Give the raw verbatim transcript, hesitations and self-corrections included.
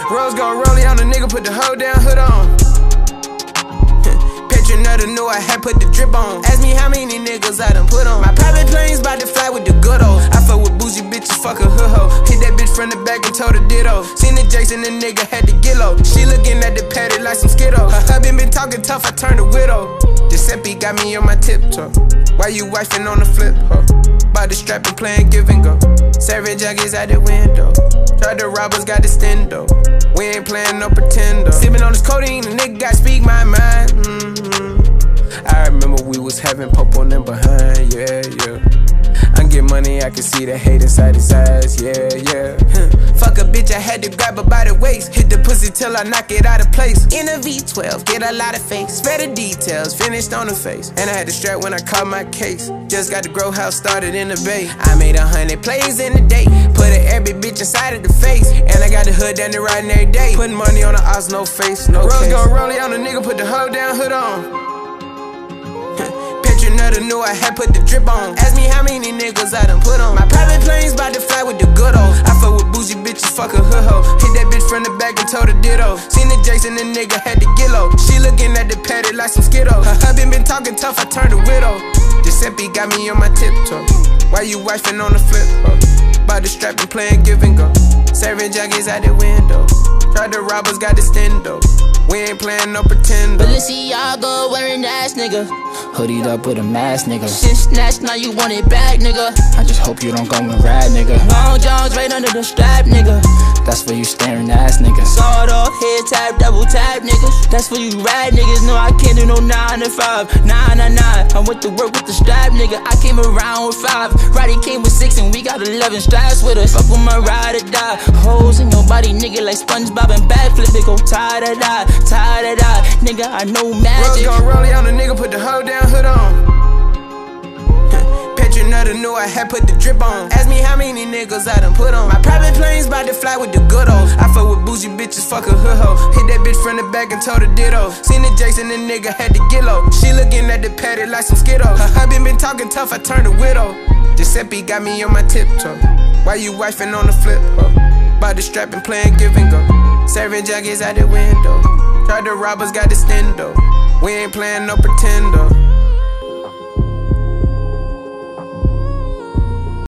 Rose gon' roll on a nigga, put the hoe down, hood on. Petronetta knew I had put the drip on. Ask me how many niggas I done put on. My private plane's bout to fly with the good old. I fuck with bougie bitches, fuck a hood hoe. Hit that bitch from the back and told her ditto. Seen the Jason, the nigga had to get low. She looking at the patty like some Skittles. Her husband been talking tough, I turned a widow. Giuseppe got me on my tiptoe. Why you wifing on the flip, ho? By the strap and playing give and go. Serving junkies out the window. Tried to rob us, got the stendo. We ain't playing no pretender. Sipping on this codeine, the nigga got speak my mind. Mm-hmm. I remember we was having pop on them behind, yeah, yeah. I get money, I can see the hate inside his eyes, yeah, yeah. Fuck a bitch, I had to grab her by the waist. Hit the pussy till I knock it out of place. In a V twelve, get a lot of face. Spare the details, finished on the face. And I had to strap when I caught my case. Just got the grow house started in the bay. I made a hundred plays in a day. Put a every bitch inside of the face. And I got the hood down there riding every day. Putting money on the odds, no face, no Rose case. Gon' roll on a nigga, put the hoe down, hood on. Petronetta knew I had put the drip on. Ask me how many niggas I done put on. My private plane's bout to fly with the good old. I fuck with bougie bitches, fuck a hood hoe. Hit that bitch from the back and told her ditto. Seen the Jason, the nigga had to get low. She looking at the patty like some Skittles. Her husband been talking tough, I turned a widow. Giuseppe got me on my tiptoe. Why you wifing on the flip, ho? By the strap and playing give and go. Serving junkies out the window. Tried to rob us, got the stendo. We ain't playing no pretender. Balenciaga wearing ass nigga. Hoodied up with a mask nigga. Shit snatched, now you want it back nigga. I just hope you don't go and ride nigga. Long Johns right under the strap nigga. That's for you staring ass niggas. Sawed off, head tap, double tap niggas. That's for you rad niggas. No, I can't do no nine to five. Nine to nine. I went to work with the strap nigga. I came around with five. Roddy came with six and we got eleven straps with us. Fuck with my ride or die. Hoes in your body nigga like SpongeBob and backflip. They go tie to die. Tired of that, nigga, I know magic. Rose gon' roll on a nigga, put the hoe down, hood on. Petronetta knew I had put the drip on. Ask me how many niggas I done put on. My private plane's bout to fly with the good old. I fuck with bougie bitches, fuck a hood hoe. Hit that bitch from the back and told her ditto. Seen the Jason, the nigga had to get low. She looking at the patty like some Skittles. Her husband been talking tough, I turned a widow. Giuseppe got me on my tiptoe. Why you wifing on the flip, ho? By the strap and playing give and go. Serving junkies out the window. Tried to rob us, got the stendo. We ain't playing no pretender.